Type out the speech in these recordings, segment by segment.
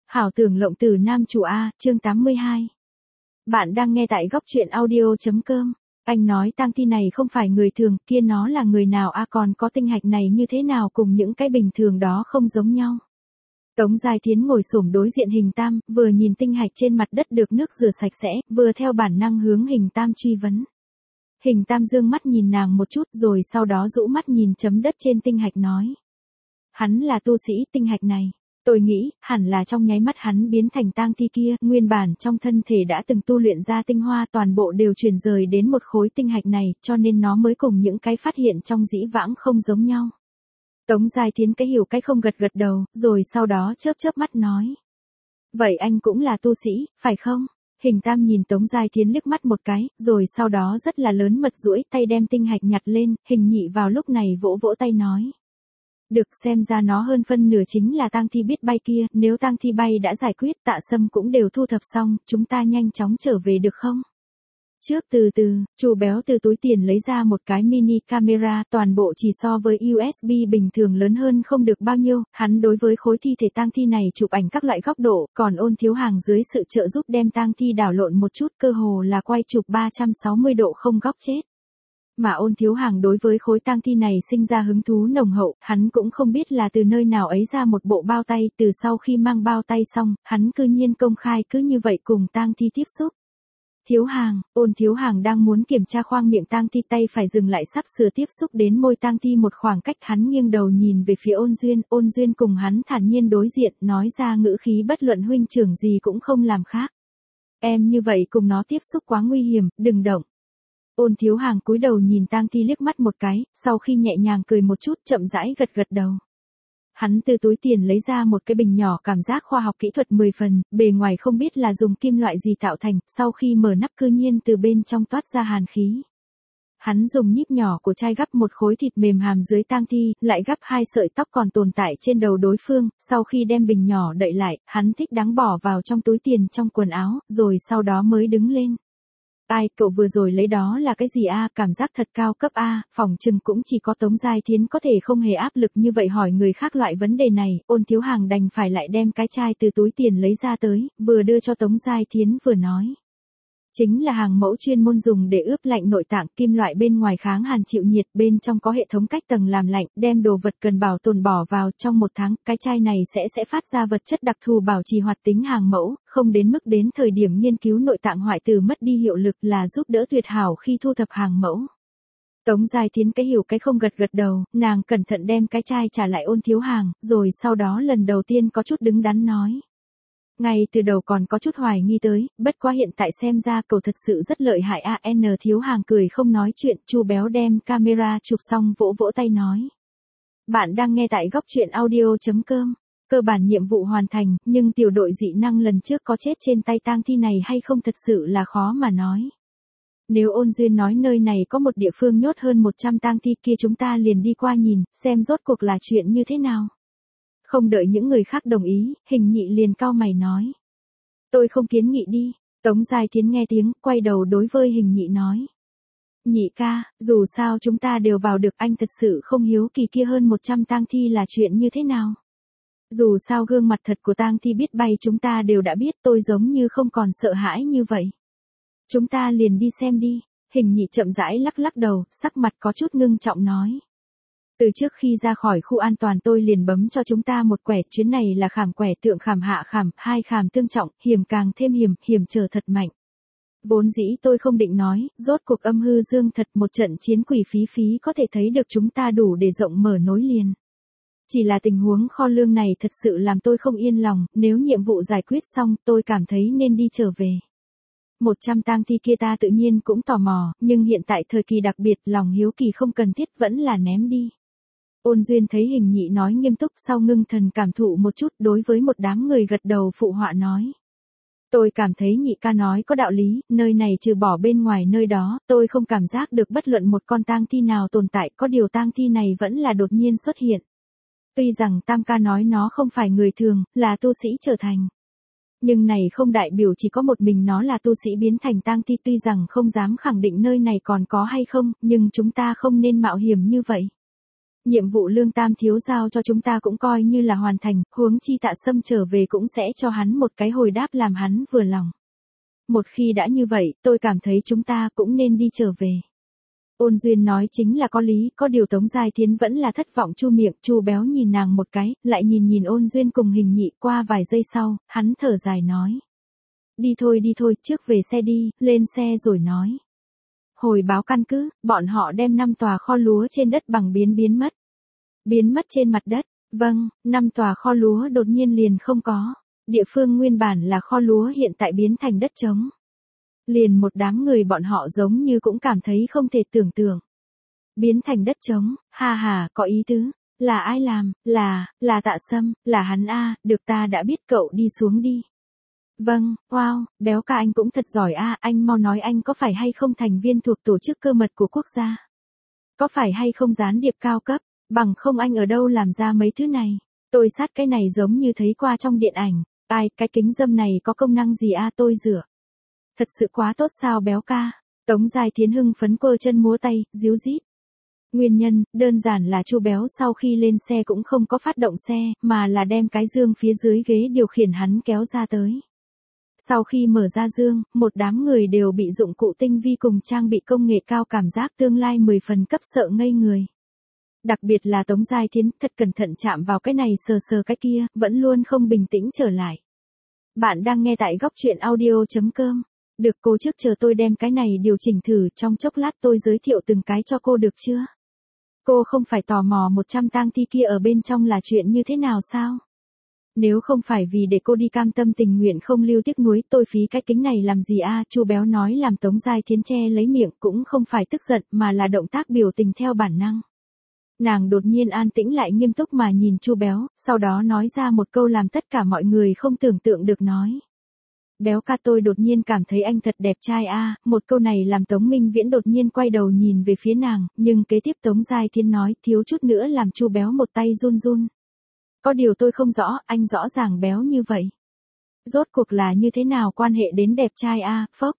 Hảo tưởng lộng tử nam chủ A, chương 82. Bạn đang nghe tại góc truyện audio.com. Anh nói tang thi này không phải người thường, kia nó là người nào a, còn có tinh hạch này như thế nào cùng những cái bình thường đó không giống nhau. Tống Giai Thiến ngồi xổm đối diện Hình Tam, vừa nhìn tinh hạch trên mặt đất được nước rửa sạch sẽ, vừa theo bản năng hướng Hình Tam truy vấn. Hình Tam dương mắt nhìn nàng một chút rồi sau đó rũ mắt nhìn chấm đất trên tinh hạch nói. Hắn là tu sĩ, tinh hạch này. Tôi nghĩ, hẳn là trong nháy mắt hắn biến thành tang thi kia, nguyên bản trong thân thể đã từng tu luyện ra tinh hoa toàn bộ đều chuyển rời đến một khối tinh hạch này, cho nên nó mới cùng những cái phát hiện trong dĩ vãng không giống nhau. Tống Giai Thiến cái hiểu cái không gật gật đầu, rồi sau đó chớp chớp mắt nói. Vậy anh cũng là tu sĩ, phải không? Hình Tam nhìn Tống Giai Thiến liếc mắt một cái, rồi sau đó rất là lớn mật duỗi tay đem tinh hạch nhặt lên, Hình Nhị vào lúc này vỗ vỗ tay nói. Được, xem ra nó hơn phân nửa chính là tang thi biết bay kia, nếu tang thi bay đã giải quyết, Tạ Sâm cũng đều thu thập xong, chúng ta nhanh chóng trở về được không? Trước từ từ, Chu Béo từ túi tiền lấy ra một cái mini camera, toàn bộ chỉ so với USB bình thường lớn hơn không được bao nhiêu, hắn đối với khối thi thể tang thi này chụp ảnh các loại góc độ, còn Ôn Thiếu Hàng dưới sự trợ giúp đem tang thi đảo lộn một chút, cơ hồ là quay chụp 360 độ không góc chết. Mà Ôn Thiếu Hàng đối với khối tang thi này sinh ra hứng thú nồng hậu, hắn cũng không biết là từ nơi nào ấy ra một bộ bao tay, từ sau khi mang bao tay xong, hắn cư nhiên công khai cứ như vậy cùng tang thi tiếp xúc. Thiếu Hàng, Ôn Thiếu Hàng đang muốn kiểm tra khoang miệng tang thi, tay phải dừng lại sắp sửa tiếp xúc đến môi tang thi một khoảng cách, hắn nghiêng đầu nhìn về phía Ôn Duyên cùng hắn thản nhiên đối diện, nói ra ngữ khí bất luận huynh trưởng gì cũng không làm khác. Em như vậy cùng nó tiếp xúc quá nguy hiểm, đừng động. Ôn Thiếu Hàng cúi đầu nhìn tang thi liếc mắt một cái, sau khi nhẹ nhàng cười một chút chậm rãi gật gật đầu. Hắn từ túi tiền lấy ra một cái bình nhỏ cảm giác khoa học kỹ thuật 10 phần, bề ngoài không biết là dùng kim loại gì tạo thành, sau khi mở nắp cư nhiên từ bên trong toát ra hàn khí. Hắn dùng nhíp nhỏ của chai gắp một khối thịt mềm hàm dưới tang thi, lại gắp 2 sợi tóc còn tồn tại trên đầu đối phương, sau khi đem bình nhỏ đậy lại, hắn thích đáng bỏ vào trong túi tiền trong quần áo, rồi sau đó mới đứng lên. Ai, cậu vừa rồi lấy đó là cái gì a? Cảm giác thật cao cấp a, phỏng chừng cũng chỉ có Tống Giai Thiến có thể không hề áp lực như vậy hỏi người khác loại vấn đề này, Ôn Thiếu Hàng đành phải lại đem cái chai từ túi tiền lấy ra tới, vừa đưa cho Tống Giai Thiến vừa nói. Chính là hàng mẫu chuyên môn dùng để ướp lạnh nội tạng, kim loại bên ngoài kháng hàn chịu nhiệt, bên trong có hệ thống cách tầng làm lạnh, đem đồ vật cần bảo tồn bỏ vào trong 1 tháng, cái chai này sẽ phát ra vật chất đặc thù bảo trì hoạt tính hàng mẫu, không đến mức đến thời điểm nghiên cứu nội tạng hoại tử mất đi hiệu lực, là giúp đỡ tuyệt hảo khi thu thập hàng mẫu. Tống Giai Thiến cái hiểu cái không gật gật đầu, nàng cẩn thận đem cái chai trả lại Ôn Thiếu Hàng, rồi sau đó lần đầu tiên có chút đứng đắn nói. Ngay từ đầu còn có chút hoài nghi tới, bất quá hiện tại xem ra cậu thật sự rất lợi hại a. Thiếu Hàng cười không nói chuyện, Chu Béo đem camera chụp xong vỗ vỗ tay nói. Bạn đang nghe tại góc truyện audio.com. Cơ bản nhiệm vụ hoàn thành, nhưng tiểu đội dị năng lần trước có chết trên tay tang thi này hay không thật sự là khó mà nói. Nếu Ôn Duyên nói nơi này có một địa phương nhốt hơn 100 tang thi kia, chúng ta liền đi qua nhìn, xem rốt cuộc là chuyện như thế nào. Không đợi những người khác đồng ý, Hình Nhị liền cau mày nói. Tôi không kiến nghị đi. Tống Giai Thiến nghe tiếng, quay đầu đối với Hình Nhị nói. Nhị ca, dù sao chúng ta đều vào được, anh thật sự không hiếu kỳ kia hơn 100 tang thi là chuyện như thế nào. Dù sao gương mặt thật của tang thi biết bay chúng ta đều đã biết, tôi giống như không còn sợ hãi như vậy. Chúng ta liền đi xem đi. Hình Nhị chậm rãi lắc lắc đầu, sắc mặt có chút ngưng trọng nói. Từ trước khi ra khỏi khu an toàn tôi liền bấm cho chúng ta một quẻ, chuyến này là khảm quẻ thượng khảm hạ khảm, 2 khảm tương trọng, hiểm càng thêm hiểm trở thật mạnh. Vốn dĩ tôi không định nói, rốt cuộc âm hư dương thật, một trận chiến quỷ phí có thể thấy được chúng ta đủ để rộng mở nối liền. Chỉ là tình huống kho lương này thật sự làm tôi không yên lòng, nếu nhiệm vụ giải quyết xong tôi cảm thấy nên đi trở về. 100 tang thi kia ta tự nhiên cũng tò mò, nhưng hiện tại thời kỳ đặc biệt, lòng hiếu kỳ không cần thiết vẫn là ném đi. Ôn Duyên thấy Hình Nhị nói nghiêm túc, sau ngưng thần cảm thụ một chút, đối với một đám người gật đầu phụ họa nói. Tôi cảm thấy Nhị ca nói có đạo lý, nơi này trừ bỏ bên ngoài nơi đó, tôi không cảm giác được bất luận một con tang thi nào tồn tại, có điều tang thi này vẫn là đột nhiên xuất hiện. Tuy rằng Tam ca nói nó không phải người thường, là tu sĩ trở thành. Nhưng này không đại biểu chỉ có một mình nó là tu sĩ biến thành tang thi, tuy rằng không dám khẳng định nơi này còn có hay không, nhưng chúng ta không nên mạo hiểm như vậy. Nhiệm vụ Lương Tam thiếu giao cho chúng ta cũng coi như là hoàn thành, huống chi Tạ Sâm trở về cũng sẽ cho hắn một cái hồi đáp làm hắn vừa lòng. Một khi đã như vậy, tôi cảm thấy chúng ta cũng nên đi trở về. Ôn Duyên nói chính là có lý, có điều Tống Giai Thiến vẫn là thất vọng chu miệng, Chu Béo nhìn nàng một cái, lại nhìn Ôn Duyên cùng Hình Nhị, qua vài giây sau, hắn thở dài nói. Đi thôi, trước về xe đi, lên xe rồi nói. Hồi báo căn cứ, bọn họ đem 5 tòa kho lúa trên đất bằng biến mất. Biến mất trên mặt đất, vâng, 5 tòa kho lúa đột nhiên liền không có. Địa phương nguyên bản là kho lúa hiện tại biến thành đất trống. Liền một đám người bọn họ giống như cũng cảm thấy không thể tưởng tượng. Biến thành đất trống, ha, có ý tứ. Là ai làm, là Tạ Sâm, là hắn a, được ta đã biết cậu đi xuống đi. Vâng, wow, Béo ca anh cũng thật giỏi a, anh mau nói anh có phải hay không thành viên thuộc tổ chức cơ mật của quốc gia? Có phải hay không gián điệp cao cấp, bằng không anh ở đâu làm ra mấy thứ này? Tôi sát cái này giống như thấy qua trong điện ảnh, ai, cái kính dâm này có công năng gì a, tôi rửa. Thật sự quá tốt sao Béo ca? Tống Giai Thiến hưng phấn quơ chân múa tay, díu dít. Nguyên nhân, đơn giản là Chu Béo sau khi lên xe cũng không có phát động xe, mà là đem cái dương phía dưới ghế điều khiển hắn kéo ra tới. Sau khi mở ra dương, một đám người đều bị dụng cụ tinh vi cùng trang bị công nghệ cao cảm giác tương lai 10 phần cấp sợ ngây người. Đặc biệt là Tống Giai Thiến thật cẩn thận chạm vào cái này sờ cái kia, vẫn luôn không bình tĩnh trở lại. Bạn đang nghe tại góc truyện audio.com. Được cô trước chờ tôi đem cái này điều chỉnh thử, trong chốc lát tôi giới thiệu từng cái cho cô được chưa? Cô không phải tò mò 100 tang thi kia ở bên trong là chuyện như thế nào sao? Nếu không phải vì để cô đi cam tâm tình nguyện không lưu tiếc nuối, tôi phí cái kính này làm gì a? Chu Béo nói làm Tống Giai Thiến che lấy miệng, cũng không phải tức giận mà là động tác biểu tình theo bản năng. Nàng đột nhiên an tĩnh lại nghiêm túc mà nhìn Chu Béo, sau đó nói ra một câu làm tất cả mọi người không tưởng tượng được nói. Béo ca, tôi đột nhiên cảm thấy anh thật đẹp trai a. Một câu này làm Tống Minh Viễn đột nhiên quay đầu nhìn về phía nàng, nhưng kế tiếp Tống Giai Thiến nói thiếu chút nữa làm Chu Béo một tay run. Có điều tôi không rõ, anh rõ ràng béo như vậy. Rốt cuộc là như thế nào quan hệ đến đẹp trai a, phốc.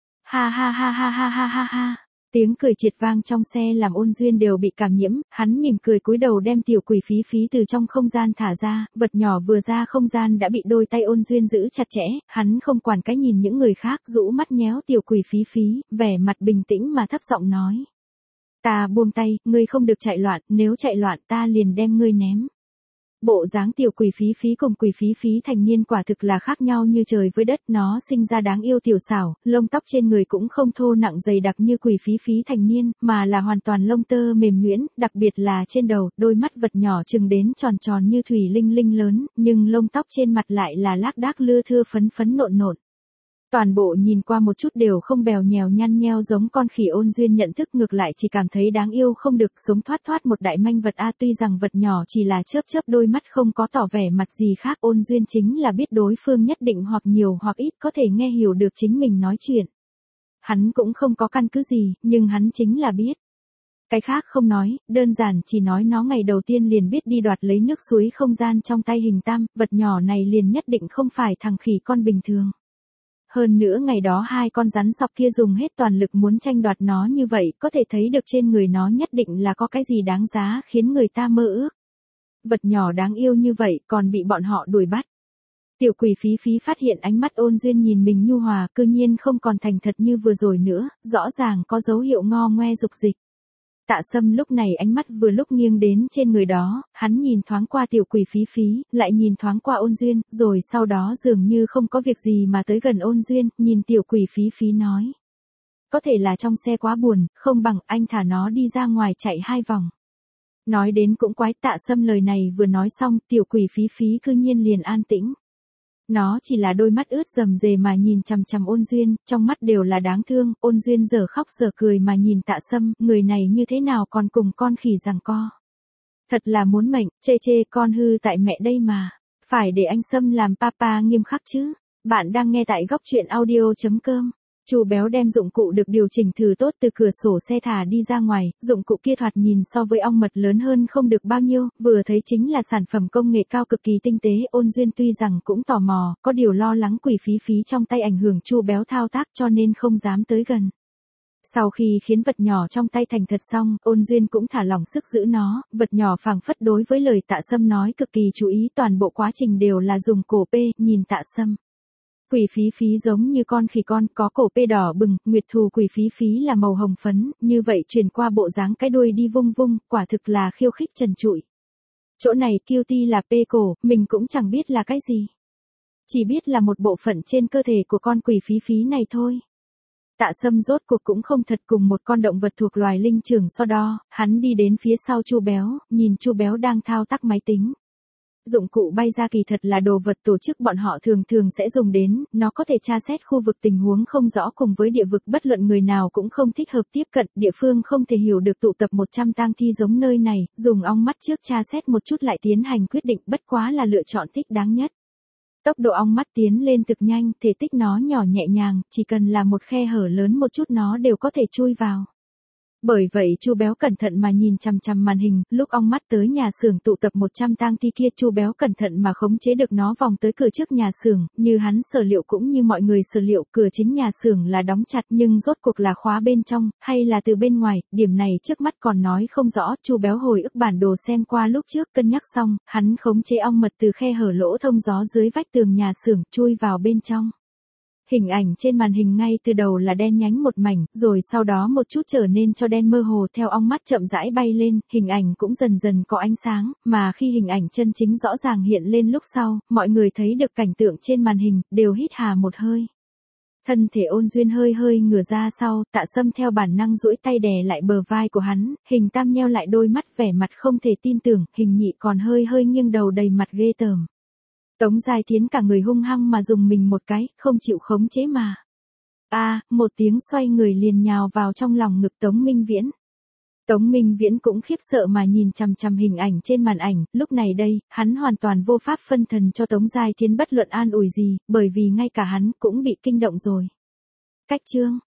Ha. Tiếng cười triệt vang trong xe làm Ôn Duyên đều bị cảm nhiễm, hắn mỉm cười cúi đầu đem tiểu quỷ phí từ trong không gian thả ra, vật nhỏ vừa ra không gian đã bị đôi tay Ôn Duyên giữ chặt chẽ, hắn không quản cái nhìn những người khác, rũ mắt nhéo tiểu quỷ phí, vẻ mặt bình tĩnh mà thấp giọng nói. Ta buông tay, ngươi không được chạy loạn, nếu chạy loạn ta liền đem ngươi ném. Bộ dáng tiểu quỷ phí cùng quỷ phí thành niên quả thực là khác nhau như trời với đất, nó sinh ra đáng yêu tiểu xảo, lông tóc trên người cũng không thô nặng dày đặc như quỷ phí thành niên, mà là hoàn toàn lông tơ mềm nhuyễn, đặc biệt là trên đầu, đôi mắt vật nhỏ chừng đến tròn như thủy linh lớn, nhưng lông tóc trên mặt lại là lác đác lưa thưa phấn nộn. Toàn bộ nhìn qua một chút đều không bèo nhèo nhăn nheo giống con khỉ. Ôn Duyên nhận thức ngược lại chỉ cảm thấy đáng yêu không được, sống thoát một đại manh vật a. Tuy rằng vật nhỏ chỉ là chớp đôi mắt không có tỏ vẻ mặt gì khác, Ôn Duyên chính là biết đối phương nhất định hoặc nhiều hoặc ít có thể nghe hiểu được chính mình nói chuyện. Hắn cũng không có căn cứ gì, nhưng hắn chính là biết. Cái khác không nói, đơn giản chỉ nói nó ngày đầu tiên liền biết đi đoạt lấy nước suối không gian trong tay Hình Tam, vật nhỏ này liền nhất định không phải thằng khỉ con bình thường. Hơn nữa ngày đó hai con rắn sọc kia dùng hết toàn lực muốn tranh đoạt nó như vậy, có thể thấy được trên người nó nhất định là có cái gì đáng giá khiến người ta mơ ước. Vật nhỏ đáng yêu như vậy còn bị bọn họ đuổi bắt. Tiểu quỷ phí phát hiện ánh mắt Ôn Duyên nhìn mình nhu hòa, cư nhiên không còn thành thật như vừa rồi nữa, rõ ràng có dấu hiệu ngo ngoe dục dịch. Tạ Sâm lúc này ánh mắt vừa lúc nghiêng đến trên người đó, hắn nhìn thoáng qua tiểu quỷ phí, lại nhìn thoáng qua Ôn Duyên, rồi sau đó dường như không có việc gì mà tới gần Ôn Duyên, nhìn tiểu quỷ phí nói. Có thể là trong xe quá buồn, không bằng anh thả nó đi ra ngoài chạy 2 vòng. Nói đến cũng quái, Tạ Sâm lời này vừa nói xong, tiểu quỷ phí cư nhiên liền an tĩnh. Nó chỉ là đôi mắt ướt rầm rề mà nhìn chằm Ôn Duyên, trong mắt đều là đáng thương. Ôn Duyên giờ khóc giờ cười mà nhìn Tạ Sâm, người này như thế nào còn cùng con khỉ giằng co. Thật là muốn mệnh, chê con hư tại mẹ đây mà. Phải để anh Sâm làm papa nghiêm khắc chứ. Bạn đang nghe tại góc truyện audio.com. Chu Béo đem dụng cụ được điều chỉnh thử tốt từ cửa sổ xe thả đi ra ngoài, dụng cụ kia thoạt nhìn so với ong mật lớn hơn không được bao nhiêu, vừa thấy chính là sản phẩm công nghệ cao cực kỳ tinh tế. Ôn Duyên tuy rằng cũng tò mò, có điều lo lắng quỷ phí trong tay ảnh hưởng Chu Béo thao tác cho nên không dám tới gần. Sau khi khiến vật nhỏ trong tay thành thật xong, Ôn Duyên cũng thả lỏng sức giữ nó, vật nhỏ phảng phất đối với lời Tạ Sâm nói cực kỳ chú ý, toàn bộ quá trình đều là dùng cổ P, nhìn Tạ Sâm. Quỷ phí phí giống như con khỉ con, có cổ P đỏ bừng, nguyệt thù quỷ phí phí là màu hồng phấn, như vậy truyền qua bộ dáng cái đuôi đi vung vung, quả thực là khiêu khích trần trụi. Chỗ này cutie là P cổ, mình cũng chẳng biết là cái gì. Chỉ biết là một bộ phận trên cơ thể của con quỷ phí phí này thôi. Tạ Sâm rốt cuộc cũng không thật cùng một con động vật thuộc loài linh trưởng so đo, hắn đi đến phía sau Chu Béo, nhìn Chu Béo đang thao tác máy tính. Dụng cụ bay ra kỳ thật là đồ vật tổ chức bọn họ thường thường sẽ dùng đến, nó có thể tra xét khu vực tình huống không rõ cùng với địa vực bất luận người nào cũng không thích hợp tiếp cận, địa phương không thể hiểu được tụ tập 100 tang thi giống nơi này, dùng ong mắt trước tra xét một chút lại tiến hành quyết định, bất quá là lựa chọn thích đáng nhất. Tốc độ ong mắt tiến lên cực nhanh, thể tích nó nhỏ nhẹ nhàng, chỉ cần là một khe hở lớn một chút nó đều có thể chui vào. Bởi vậy Chu Béo cẩn thận mà nhìn chằm chằm màn hình, lúc ong mắt tới nhà xưởng tụ tập 100 tang thi kia, Chu Béo cẩn thận mà khống chế được nó vòng tới cửa trước nhà xưởng, như hắn sở liệu cũng như mọi người sở liệu, cửa chính nhà xưởng là đóng chặt nhưng rốt cuộc là khóa bên trong, hay là từ bên ngoài, điểm này trước mắt còn nói không rõ. Chu Béo hồi ức bản đồ xem qua lúc trước, cân nhắc xong, hắn khống chế ong mật từ khe hở lỗ thông gió dưới vách tường nhà xưởng chui vào bên trong. Hình ảnh trên màn hình ngay từ đầu là đen nhánh một mảnh, rồi sau đó một chút trở nên cho đen mơ hồ, theo ong mắt chậm rãi bay lên, hình ảnh cũng dần dần có ánh sáng, mà khi hình ảnh chân chính rõ ràng hiện lên lúc sau, mọi người thấy được cảnh tượng trên màn hình, đều hít hà một hơi. Thân thể Ôn Duyên hơi hơi ngửa ra sau, Tạ Sâm theo bản năng duỗi tay đè lại bờ vai của hắn, Hình Tam nheo lại đôi mắt vẻ mặt không thể tin tưởng, Hình Nhị còn hơi hơi nghiêng đầu đầy mặt ghê tởm. Tống Giai Thiến cả người hung hăng mà dùng mình một cái, không chịu khống chế mà. Một tiếng xoay người liền nhào vào trong lòng ngực Tống Minh Viễn. Tống Minh Viễn cũng khiếp sợ mà nhìn chằm chằm hình ảnh trên màn ảnh, lúc này đây, hắn hoàn toàn vô pháp phân thần cho Tống Giai Thiến bất luận an ủi gì, bởi vì ngay cả hắn cũng bị kinh động rồi. Cách chương